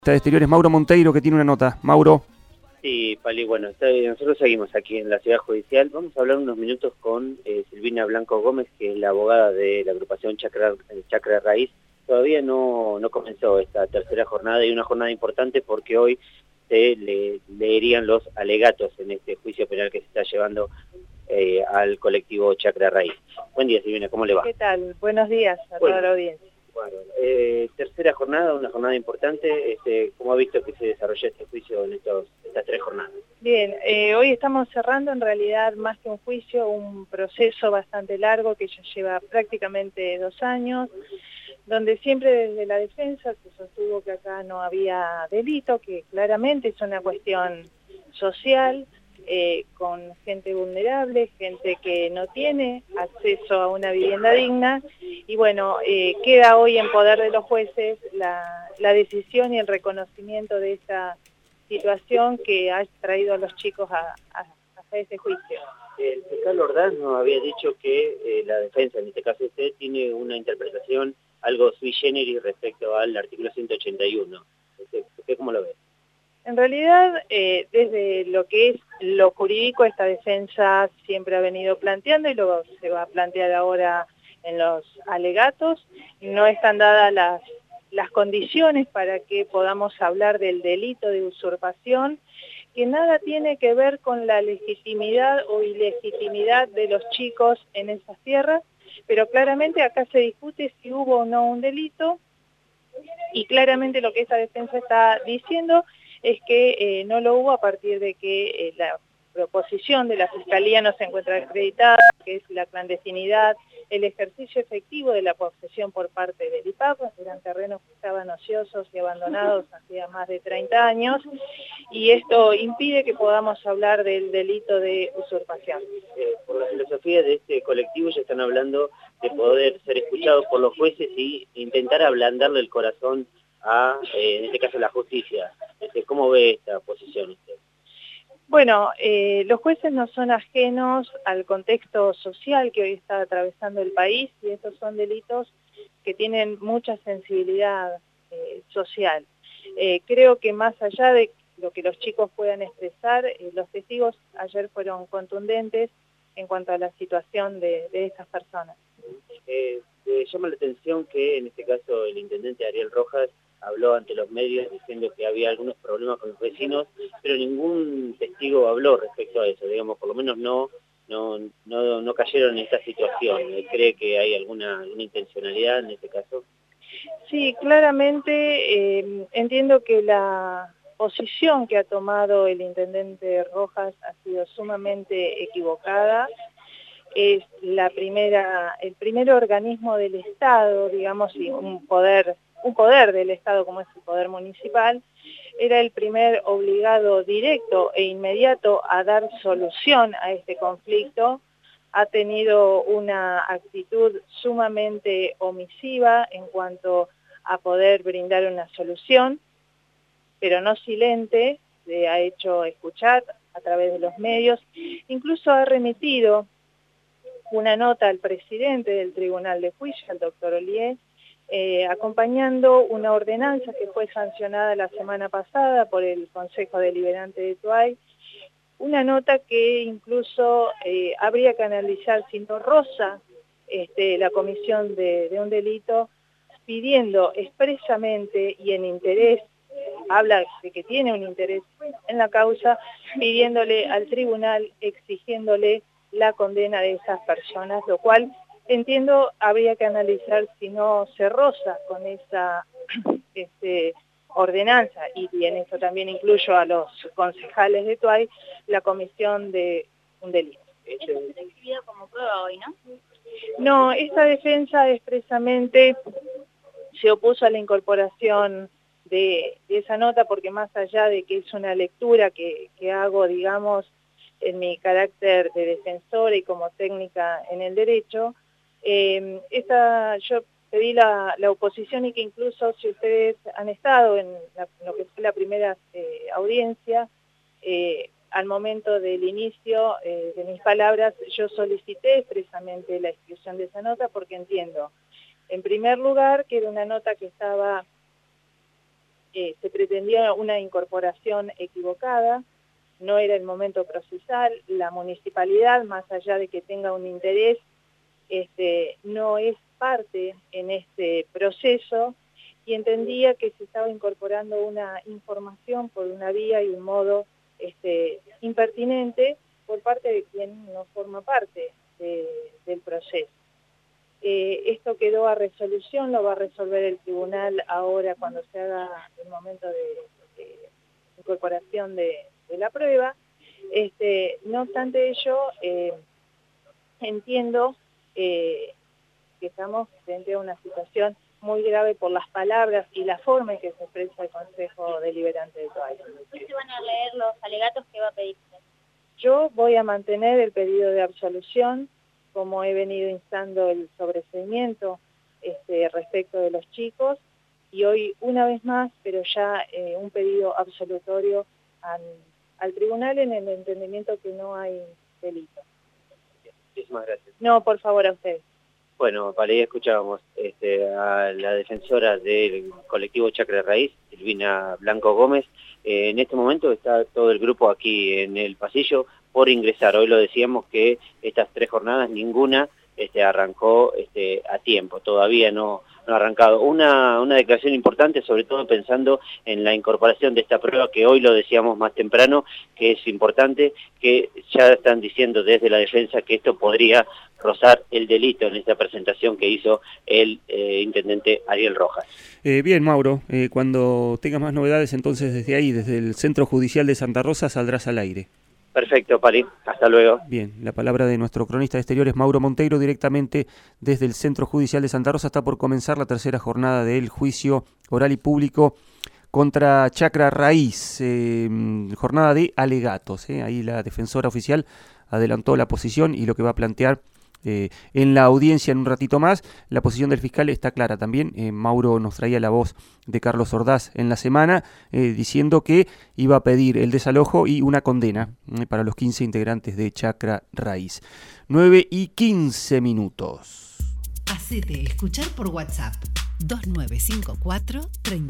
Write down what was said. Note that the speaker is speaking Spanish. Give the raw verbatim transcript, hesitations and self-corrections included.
de Exteriores, Mauro Monteiro, que tiene una nota. Mauro. Sí, Pali, bueno, está, nosotros seguimos aquí en la Ciudad Judicial. Vamos a hablar unos minutos con eh, Silvina Blanco Gómez, que es la abogada de la agrupación Chacra, Chacra Raíz. Todavía no, no comenzó esta tercera jornada, y una jornada importante porque hoy se le, leerían los alegatos en este juicio penal que se está llevando eh, al colectivo Chacra Raíz. Buen día, Silvina, ¿cómo le va? ¿Qué tal? Buenos días a bueno, toda la audiencia. Bueno, eh, tercera jornada, una jornada importante. Este, ¿Cómo ha visto que se desarrolla este juicio en estos, estas tres jornadas? Bien, eh, hoy estamos cerrando en realidad más que un juicio, un proceso bastante largo que ya lleva prácticamente dos años, donde siempre desde la defensa se sostuvo que acá no había delito, que claramente es una cuestión social, eh, con gente vulnerable, gente que no tiene acceso a una vivienda digna, y bueno, eh, queda hoy en poder de los jueces la, la decisión y el reconocimiento de esta situación que ha traído a los chicos a, a, a este juicio. El fiscal Ordaz nos había dicho que eh, la defensa, en este caso usted, tiene una interpretación algo sui generis respecto al artículo ciento ochenta y uno. ¿Usted, usted cómo lo ve? En realidad, eh, desde lo que es lo jurídico, esta defensa siempre ha venido planteando y luego se va a plantear ahora en los alegatos. No están dadas las, las condiciones para que podamos hablar del delito de usurpación, que nada tiene que ver con la legitimidad o ilegitimidad de los chicos en esas tierras, pero claramente acá se discute si hubo o no un delito, y claramente lo que esa defensa está diciendo es que eh, no lo hubo a partir de que eh, la proposición de la Fiscalía no se encuentra acreditada, que es la clandestinidad, el ejercicio efectivo de la posesión por parte del I P A P, eran terrenos que estaban ociosos y abandonados hacía más de treinta años, y esto impide que podamos hablar del delito de usurpación. Eh, por la filosofía de este colectivo ya están hablando de poder ser escuchados por los jueces y intentar ablandarle el corazón a, eh, en este caso, la justicia. Este, ¿Cómo ve esta posición usted? Bueno, eh, los jueces no son ajenos al contexto social que hoy está atravesando el país, y estos son delitos que tienen mucha sensibilidad eh, social. Eh, creo que más allá de lo que los chicos puedan expresar, eh, los testigos ayer fueron contundentes en cuanto a la situación de, de estas personas. Eh, eh, llama la atención que en este caso el intendente Ariel Rojas habló ante los medios diciendo que había algunos problemas con los vecinos, pero ningún testigo habló respecto a eso, digamos, por lo menos no no no, no cayeron en esta situación. ¿Cree que hay alguna, alguna intencionalidad en este caso? Sí, claramente eh, entiendo que la posición que ha tomado el intendente Rojas ha sido sumamente equivocada. Es la primera, el primer organismo del Estado, digamos, y un poder, un poder del Estado como es el poder municipal, era el primer obligado directo e inmediato a dar solución a este conflicto. Ha tenido una actitud sumamente omisiva en cuanto a poder brindar una solución, pero no silente, se ha hecho escuchar a través de los medios, incluso ha remitido una nota al presidente del Tribunal de Juicio, al doctor Olié, eh, acompañando una ordenanza que fue sancionada la semana pasada por el Consejo Deliberante de Tuay, una nota que incluso eh, habría que analizar si no roza este, la comisión de, de un delito, pidiendo expresamente y en interés, habla de que tiene un interés en la causa, pidiéndole al tribunal, exigiéndole la condena de esas personas, lo cual entiendo habría que analizar si no se roza con esa este, ordenanza, y en eso también incluyo a los concejales de Tuay, la comisión de un delito. Esto está exhibido como prueba hoy, ¿no? No, esta defensa expresamente se opuso a la incorporación de, de esa nota, porque más allá de que es una lectura que, que hago, digamos, en mi carácter de defensora y como técnica en el derecho, eh, esta, yo pedí la, la oposición, y que incluso si ustedes han estado en, la, en lo que fue la primera eh, audiencia, eh, al momento del inicio eh, de mis palabras, yo solicité expresamente la inscripción de esa nota porque entiendo, en primer lugar, que era una nota que estaba eh, se pretendía una incorporación equivocada, no era el momento procesal, la municipalidad, más allá de que tenga un interés, este, no es parte en este proceso y entendía que se estaba incorporando una información por una vía y un modo este, impertinente por parte de quien no forma parte de, del proceso. Eh, esto quedó a resolución, lo va a resolver el tribunal ahora cuando se haga el momento de, de incorporación de, de la prueba. Este, no obstante ello, eh, entiendo eh, que estamos frente a una situación muy grave por las palabras y la forma en que se expresa el Consejo Deliberante de Toalla. ¿Cuándo se van a leer los alegatos que va a pedir usted? Yo voy a mantener el pedido de absolución, como he venido instando el sobreseimiento este, respecto de los chicos, y hoy una vez más, pero ya eh, un pedido absolutorio al, al tribunal en el entendimiento que no hay delito. Muchísimas gracias. No, por favor, a ustedes. Bueno, para ahí escuchábamos este, a la defensora del colectivo Chacra Raíz, Silvina Blanco Gómez. Eh, en este momento está todo el grupo aquí en el pasillo por ingresar. Hoy lo decíamos que estas tres jornadas, ninguna este, arrancó este, a tiempo, todavía no, no ha arrancado. Una, una declaración importante, sobre todo pensando en la incorporación de esta prueba, que hoy lo decíamos más temprano, que es importante, que ya están diciendo desde la defensa que esto podría rozar el delito en esta presentación que hizo el eh, intendente Ariel Rojas. Eh, bien, Mauro, eh, cuando tengas más novedades, entonces desde ahí, desde el Centro Judicial de Santa Rosa, saldrás al aire. Perfecto, Pali. Hasta luego. Bien, la palabra de nuestro cronista de exteriores, Mauro Monteiro, directamente desde el Centro Judicial de Santa Rosa. Está por comenzar la tercera jornada del juicio oral y público contra Chacra Raíz, eh, jornada de alegatos. Eh. Ahí la defensora oficial adelantó la posición y lo que va a plantear Eh, en la audiencia en un ratito más. La posición del fiscal está clara también. eh, Mauro nos traía la voz de Carlos Ordaz en la semana eh, diciendo que iba a pedir el desalojo y una condena eh, para los quince integrantes de Chacra Raíz. nueve y quince minutos. Hacete escuchar por WhatsApp dos nueve cinco cuatro, tres